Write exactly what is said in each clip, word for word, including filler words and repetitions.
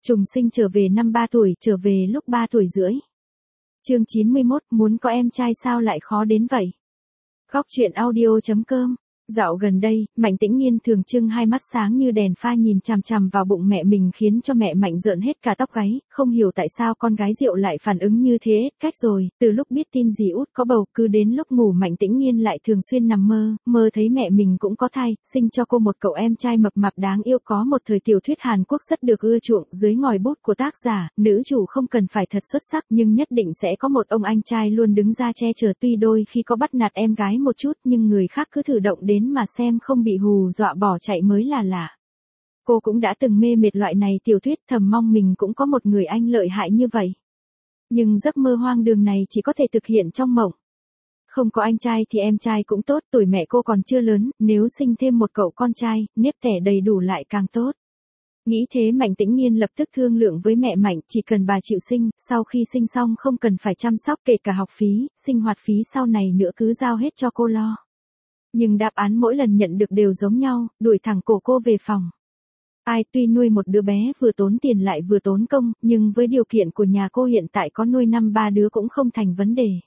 Trùng sinh trở về năm ba tuổi, trở về lúc ba tuổi rưỡi. Chương chín mươi mốt, muốn có em trai sao lại khó đến vậy? Góc truyện audio chấm com. Dạo gần đây, Mạnh Tĩnh Nghiên thường trưng hai mắt sáng như đèn pha nhìn chằm chằm vào bụng mẹ mình khiến cho mẹ Mạnh rợn hết cả tóc gáy, không hiểu tại sao con gái Diệu lại phản ứng như thế, cách rồi, từ lúc biết tin dì út có bầu, cứ đến lúc ngủ Mạnh Tĩnh Nghiên lại thường xuyên nằm mơ, mơ thấy mẹ mình cũng có thai, sinh cho cô một cậu em trai mập mạp đáng yêu. Có một thời tiểu thuyết Hàn Quốc rất được ưa chuộng, dưới ngòi bút của tác giả, nữ chủ không cần phải thật xuất sắc nhưng nhất định sẽ có một ông anh trai luôn đứng ra che chở, tuy đôi khi có bắt nạt em gái một chút nhưng người khác cứ thử động đến mà xem không bị hù dọa bỏ chạy mới là lạ. Cô cũng đã từng mê mệt loại này tiểu thuyết, thầm mong mình cũng có một người anh lợi hại như vậy. Nhưng giấc mơ hoang đường này chỉ có thể thực hiện trong mộng. Không có anh trai thì em trai cũng tốt, tuổi mẹ cô còn chưa lớn, nếu sinh thêm một cậu con trai, nếp tẻ đầy đủ lại càng tốt. Nghĩ thế Mạnh Tĩnh Nghiên lập tức thương lượng với mẹ Mạnh, chỉ cần bà chịu sinh, sau khi sinh xong không cần phải chăm sóc kể cả học phí, sinh hoạt phí sau này nữa cứ giao hết cho cô lo. Nhưng đáp án mỗi lần nhận được đều giống nhau, đuổi thẳng cổ cô về phòng. Ai, tuy nuôi một đứa bé vừa tốn tiền lại vừa tốn công, nhưng với điều kiện của nhà cô hiện tại có nuôi năm ba đứa cũng không thành vấn đề.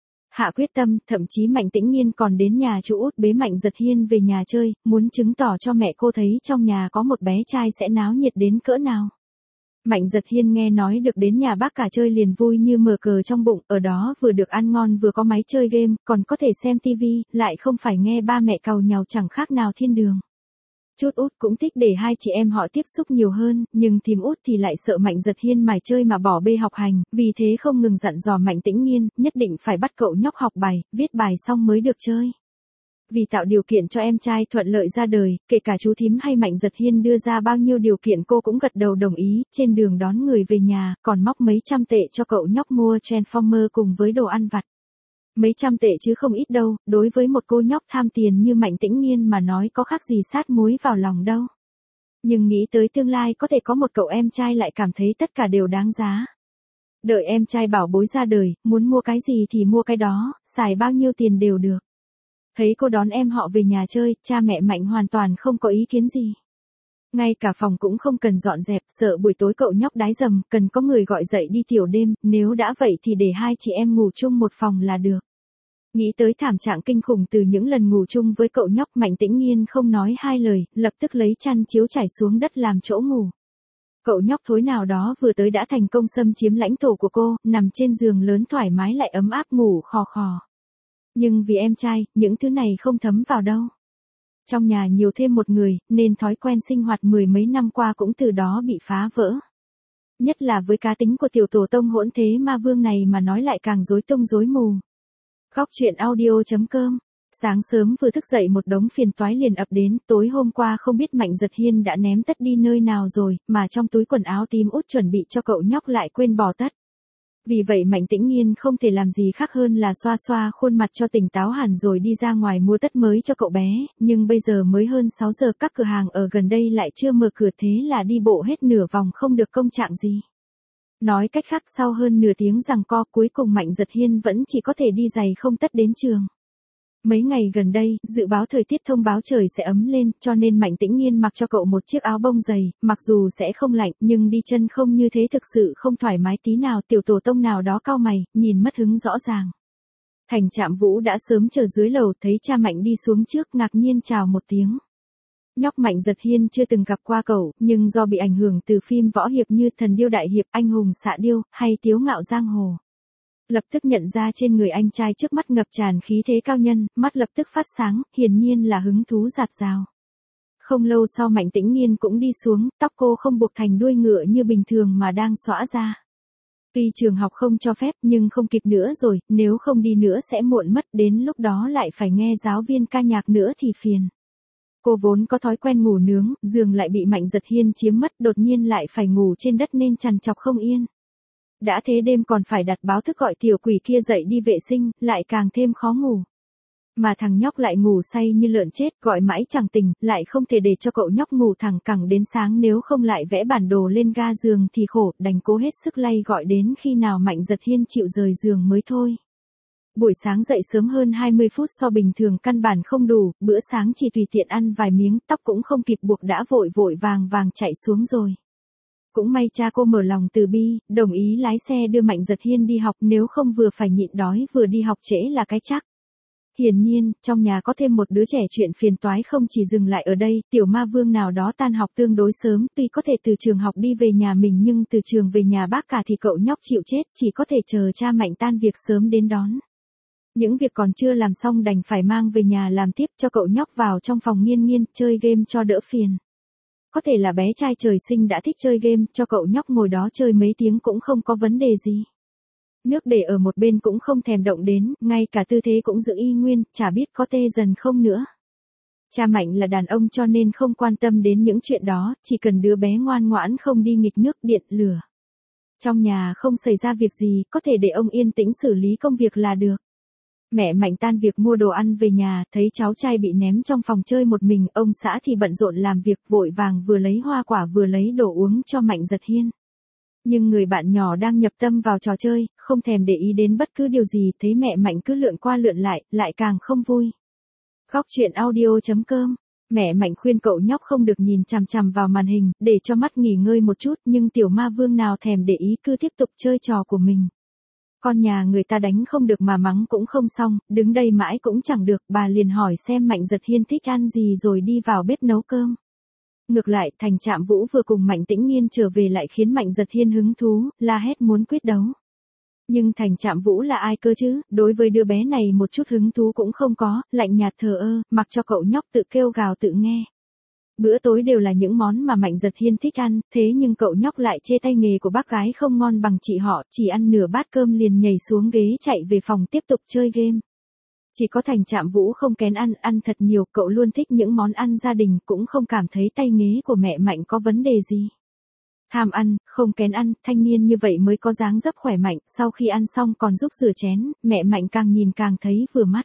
Hạ quyết tâm, thậm chí Mạnh Tĩnh Nghiên còn đến nhà chú út bế Mạnh Giật Hiên về nhà chơi, muốn chứng tỏ cho mẹ cô thấy trong nhà có một bé trai sẽ náo nhiệt đến cỡ nào. Mạnh Giật Hiên nghe nói được đến nhà bác cả chơi liền vui như mở cờ trong bụng, ở đó vừa được ăn ngon vừa có máy chơi game, còn có thể xem tivi, lại không phải nghe ba mẹ càu nhàu chẳng khác nào thiên đường. Chút út cũng thích để hai chị em họ tiếp xúc nhiều hơn, nhưng thím út thì lại sợ Mạnh Giật Hiên mải chơi mà bỏ bê học hành, vì thế không ngừng dặn dò Mạnh Tĩnh Nghiên, nhất định phải bắt cậu nhóc học bài, viết bài xong mới được chơi. Vì tạo điều kiện cho em trai thuận lợi ra đời, kể cả chú thím hay Mạnh Giật Hiên đưa ra bao nhiêu điều kiện cô cũng gật đầu đồng ý, trên đường đón người về nhà, còn móc mấy trăm tệ cho cậu nhóc mua Transformer cùng với đồ ăn vặt. Mấy trăm tệ chứ không ít đâu, đối với một cô nhóc tham tiền như Mạnh Tĩnh Nghiên mà nói có khác gì sát muối vào lòng đâu. Nhưng nghĩ tới tương lai có thể có một cậu em trai lại cảm thấy tất cả đều đáng giá. Đợi em trai bảo bối ra đời, muốn mua cái gì thì mua cái đó, xài bao nhiêu tiền đều được. Thấy cô đón em họ về nhà chơi, cha mẹ Mạnh hoàn toàn không có ý kiến gì. Ngay cả phòng cũng không cần dọn dẹp, sợ buổi tối cậu nhóc đái dầm, cần có người gọi dậy đi tiểu đêm, nếu đã vậy thì để hai chị em ngủ chung một phòng là được. Nghĩ tới thảm trạng kinh khủng từ những lần ngủ chung với cậu nhóc, Mạnh Tĩnh Nghiên không nói hai lời, lập tức lấy chăn chiếu trải xuống đất làm chỗ ngủ. Cậu nhóc thối nào đó vừa tới đã thành công xâm chiếm lãnh thổ của cô, nằm trên giường lớn thoải mái lại ấm áp ngủ khò khò. Nhưng vì em trai, những thứ này không thấm vào đâu. Trong nhà nhiều thêm một người, nên thói quen sinh hoạt mười mấy năm qua cũng từ đó bị phá vỡ. Nhất là với cá tính của tiểu tổ tông hỗn thế ma vương này mà nói lại càng rối tung rối mù. Góc truyện audio chấm com. Sáng sớm vừa thức dậy một đống phiền toái liền ập đến, tối hôm qua không biết Mạnh Giật Hiên đã ném tất đi nơi nào rồi, mà trong túi quần áo tím út chuẩn bị cho cậu nhóc lại quên bỏ tất. Vì vậy Mạnh Tĩnh Nghiên không thể làm gì khác hơn là xoa xoa khuôn mặt cho tỉnh táo hẳn rồi đi ra ngoài mua tất mới cho cậu bé, nhưng bây giờ mới hơn sáu giờ các cửa hàng ở gần đây lại chưa mở cửa, thế là đi bộ hết nửa vòng không được công trạng gì. Nói cách khác sau hơn nửa tiếng giằng co cuối cùng Mạnh Giật Hiên vẫn chỉ có thể đi giày không tất đến trường. Mấy ngày gần đây, dự báo thời tiết thông báo trời sẽ ấm lên, cho nên Mạnh Tĩnh Nghiên mặc cho cậu một chiếc áo bông dày, mặc dù sẽ không lạnh, nhưng đi chân không như thế thực sự không thoải mái tí nào. Tiểu tổ tông nào đó cau mày, nhìn mất hứng rõ ràng. Thành Trạm Vũ đã sớm chờ dưới lầu, thấy cha Mạnh đi xuống trước, ngạc nhiên chào một tiếng. Nhóc Mạnh Giật Hiên chưa từng gặp qua cậu, nhưng do bị ảnh hưởng từ phim võ hiệp như Thần Điêu Đại Hiệp, Anh Hùng Xạ Điêu, hay Tiếu Ngạo Giang Hồ. Lập tức nhận ra trên người anh trai trước mắt ngập tràn khí thế cao nhân, mắt lập tức phát sáng, hiển nhiên là hứng thú dạt dào. Không lâu sau Mạnh Tĩnh Nghiên cũng đi xuống, tóc cô không buộc thành đuôi ngựa như bình thường mà đang xõa ra. Tuy trường học không cho phép nhưng không kịp nữa rồi, nếu không đi nữa sẽ muộn mất, đến lúc đó lại phải nghe giáo viên ca nhạc nữa thì phiền. Cô vốn có thói quen ngủ nướng, giường lại bị Mạnh Giật Hiên chiếm mất, đột nhiên lại phải ngủ trên đất nên trằn trọc không yên. Đã thế đêm còn phải đặt báo thức gọi tiểu quỷ kia dậy đi vệ sinh, lại càng thêm khó ngủ. Mà thằng nhóc lại ngủ say như lợn chết, gọi mãi chẳng tỉnh, lại không thể để cho cậu nhóc ngủ thẳng cẳng đến sáng, nếu không lại vẽ bản đồ lên ga giường thì khổ, đành cố hết sức lay gọi đến khi nào Mạnh Giật Hiên chịu rời giường mới thôi. Buổi sáng dậy sớm hơn hai mươi phút so bình thường căn bản không đủ, bữa sáng chỉ tùy tiện ăn vài miếng, tóc cũng không kịp buộc đã vội vội vàng vàng chạy xuống rồi. Cũng may cha cô mở lòng từ bi, đồng ý lái xe đưa Mạnh Giật Hiên đi học, nếu không vừa phải nhịn đói vừa đi học trễ là cái chắc. Hiển nhiên, trong nhà có thêm một đứa trẻ chuyện phiền toái không chỉ dừng lại ở đây, tiểu ma vương nào đó tan học tương đối sớm, tuy có thể từ trường học đi về nhà mình nhưng từ trường về nhà bác cả thì cậu nhóc chịu chết, chỉ có thể chờ cha Mạnh tan việc sớm đến đón. Những việc còn chưa làm xong đành phải mang về nhà làm tiếp, cho cậu nhóc vào trong phòng nghiên nghiên, chơi game cho đỡ phiền. Có thể là bé trai trời sinh đã thích chơi game, cho cậu nhóc ngồi đó chơi mấy tiếng cũng không có vấn đề gì. Nước để ở một bên cũng không thèm động đến, ngay cả tư thế cũng giữ y nguyên, chả biết có tê dần không nữa. Cha Mạnh là đàn ông cho nên không quan tâm đến những chuyện đó, chỉ cần đứa bé ngoan ngoãn không đi nghịch nước điện lửa. Trong nhà không xảy ra việc gì, có thể để ông yên tĩnh xử lý công việc là được. Mẹ Mạnh tan việc mua đồ ăn về nhà, thấy cháu trai bị ném trong phòng chơi một mình, ông xã thì bận rộn làm việc, vội vàng vừa lấy hoa quả vừa lấy đồ uống cho Mạnh Giật Hiên. Nhưng người bạn nhỏ đang nhập tâm vào trò chơi, không thèm để ý đến bất cứ điều gì, thấy mẹ Mạnh cứ lượn qua lượn lại, lại càng không vui. Góc truyện audio chấm com. Mẹ Mạnh khuyên cậu nhóc không được nhìn chằm chằm vào màn hình, để cho mắt nghỉ ngơi một chút, nhưng tiểu ma vương nào thèm để ý, cứ tiếp tục chơi trò của mình. Con nhà người ta đánh không được mà mắng cũng không xong, đứng đây mãi cũng chẳng được, bà liền hỏi xem Mạnh Giật Hiên thích ăn gì rồi đi vào bếp nấu cơm. Ngược lại, Thành Trạm Vũ vừa cùng Mạnh Tĩnh Nghiên trở về lại khiến Mạnh Giật Hiên hứng thú, la hét muốn quyết đấu. Nhưng Thành Trạm Vũ là ai cơ chứ, đối với đứa bé này một chút hứng thú cũng không có, lạnh nhạt thờ ơ, mặc cho cậu nhóc tự kêu gào tự nghe. Bữa tối đều là những món mà Mạnh Giật Hiên thích ăn, thế nhưng cậu nhóc lại chê tay nghề của bác gái không ngon bằng chị họ, chỉ ăn nửa bát cơm liền nhảy xuống ghế chạy về phòng tiếp tục chơi game. Chỉ có Thành Trạm Vũ không kén ăn, ăn thật nhiều, cậu luôn thích những món ăn gia đình, cũng không cảm thấy tay nghề của mẹ Mạnh có vấn đề gì. Tham ăn, không kén ăn, thanh niên như vậy mới có dáng dấp khỏe mạnh, sau khi ăn xong còn giúp rửa chén, mẹ Mạnh càng nhìn càng thấy vừa mắt.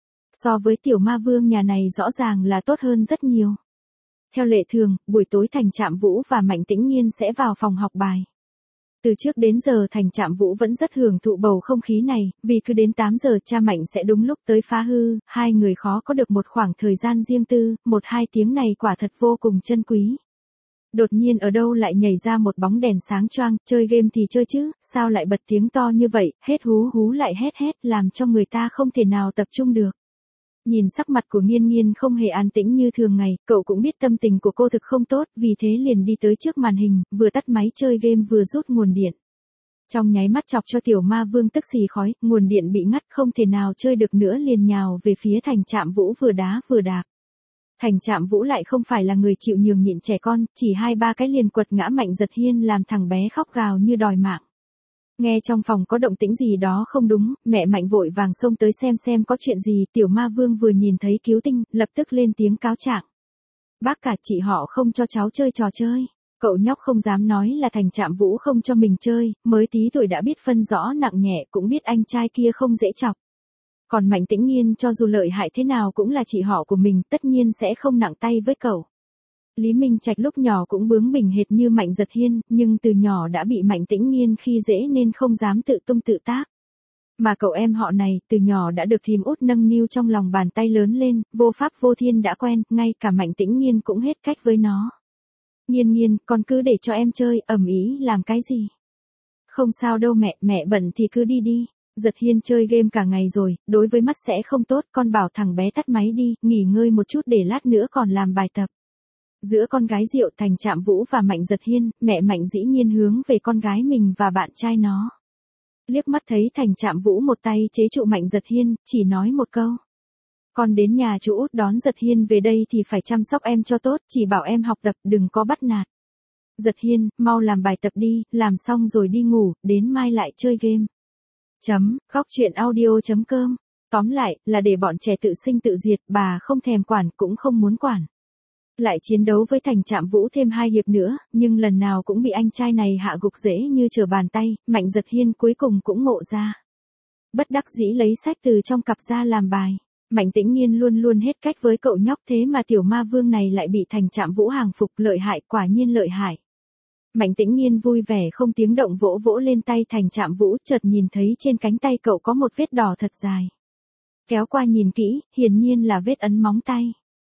So với tiểu ma vương nhà này rõ ràng là tốt hơn rất nhiều. Theo lệ thường, buổi tối Thành Trạm Vũ và Mạnh Tĩnh Nghiên sẽ vào phòng học bài. Từ trước đến giờ Thành Trạm Vũ vẫn rất hưởng thụ bầu không khí này, vì cứ đến tám giờ cha Mạnh sẽ đúng lúc tới phá hư, hai người khó có được một khoảng thời gian riêng tư, một hai tiếng này quả thật vô cùng chân quý. Đột nhiên ở đâu lại nhảy ra một bóng đèn sáng choang, chơi game thì chơi chứ, sao lại bật tiếng to như vậy, hết hú hú lại hét hét, làm cho người ta không thể nào tập trung được. Nhìn sắc mặt của Nghiên Nghiên không hề an tĩnh như thường ngày, cậu cũng biết tâm tình của cô thực không tốt, vì thế liền đi tới trước màn hình, vừa tắt máy chơi game vừa rút nguồn điện. Trong nháy mắt chọc cho tiểu ma vương tức xì khói, nguồn điện bị ngắt không thể nào chơi được nữa liền nhào về phía Thành Trạm Vũ vừa đá vừa đạp. Thành Trạm Vũ lại không phải là người chịu nhường nhịn trẻ con, chỉ hai ba cái liền quật ngã Mạnh Giật Hiên làm thằng bé khóc gào như đòi mạng. Nghe trong phòng có động tĩnh gì đó không đúng, mẹ Mạnh vội vàng xông tới xem xem có chuyện gì, tiểu ma vương vừa nhìn thấy cứu tinh, lập tức lên tiếng cáo trạng. Bác cả chị họ không cho cháu chơi trò chơi. Cậu nhóc không dám nói là Thành Trạm Vũ không cho mình chơi, mới tí tuổi đã biết phân rõ nặng nhẹ, cũng biết anh trai kia không dễ chọc. Còn Mạnh Tĩnh Nghiên cho dù lợi hại thế nào cũng là chị họ của mình, tất nhiên sẽ không nặng tay với cậu. Lý Minh Trạch lúc nhỏ cũng bướng bỉnh hệt như Mạnh Giật Hiên, nhưng từ nhỏ đã bị Mạnh Tĩnh Nghiên khi dễ nên không dám tự tung tự tác. Mà cậu em họ này, từ nhỏ đã được thím út nâng niu trong lòng bàn tay lớn lên, vô pháp vô thiên đã quen, ngay cả Mạnh Tĩnh Nghiên cũng hết cách với nó. Nghiên Nghiên, con cứ để cho em chơi, ầm ĩ làm cái gì? Không sao đâu mẹ, mẹ bận thì cứ đi đi. Giật Hiên chơi game cả ngày rồi, đối với mắt sẽ không tốt, con bảo thằng bé tắt máy đi, nghỉ ngơi một chút để lát nữa còn làm bài tập. Giữa con gái Diệu Thành Trạm Vũ và Mạnh Giật Hiên, mẹ Mạnh dĩ nhiên hướng về con gái mình và bạn trai nó. Liếc mắt thấy Thành Trạm Vũ một tay chế trụ Mạnh Giật Hiên, chỉ nói một câu. Con đến nhà chú út đón Giật Hiên về đây thì phải chăm sóc em cho tốt, chỉ bảo em học tập đừng có bắt nạt. Giật Hiên, mau làm bài tập đi, làm xong rồi đi ngủ, đến mai lại chơi game. Chấm, góc truyện audio chấm com. Tóm lại, là để bọn trẻ tự sinh tự diệt, bà không thèm quản cũng không muốn quản. Lại chiến đấu với Thành Trạm Vũ thêm hai hiệp nữa, nhưng lần nào cũng bị anh trai này hạ gục dễ như trở bàn tay, Mạnh Giật Hiên cuối cùng cũng ngộ ra. Bất đắc dĩ lấy sách từ trong cặp ra làm bài. Mạnh Tĩnh Nghiên luôn luôn hết cách với cậu nhóc, thế mà tiểu ma vương này lại bị Thành Trạm Vũ hàng phục, lợi hại, quả nhiên lợi hại. Mạnh Tĩnh Nghiên vui vẻ không tiếng động vỗ vỗ lên tay Thành Trạm Vũ, chợt nhìn thấy trên cánh tay cậu có một vết đỏ thật dài. Kéo qua nhìn kỹ, hiển nhiên là vết ấn móng tay.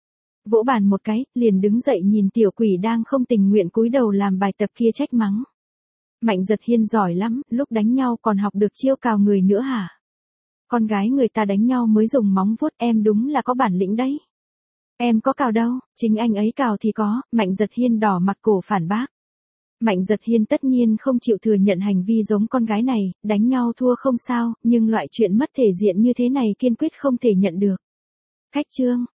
Vỗ bàn một cái, liền đứng dậy nhìn tiểu quỷ đang không tình nguyện cúi đầu làm bài tập kia trách mắng. Mạnh Giật Hiên giỏi lắm, lúc đánh nhau còn học được chiêu cào người nữa hả? Con gái người ta đánh nhau mới dùng móng vuốt, em đúng là có bản lĩnh đấy. Em có cào đâu, chính anh ấy cào thì có. Mạnh Giật Hiên đỏ mặt cổ phản bác. Mạnh Giật Hiên tất nhiên không chịu thừa nhận hành vi giống con gái này, đánh nhau thua không sao, nhưng loại chuyện mất thể diện như thế này kiên quyết không thể nhận được. Cách chương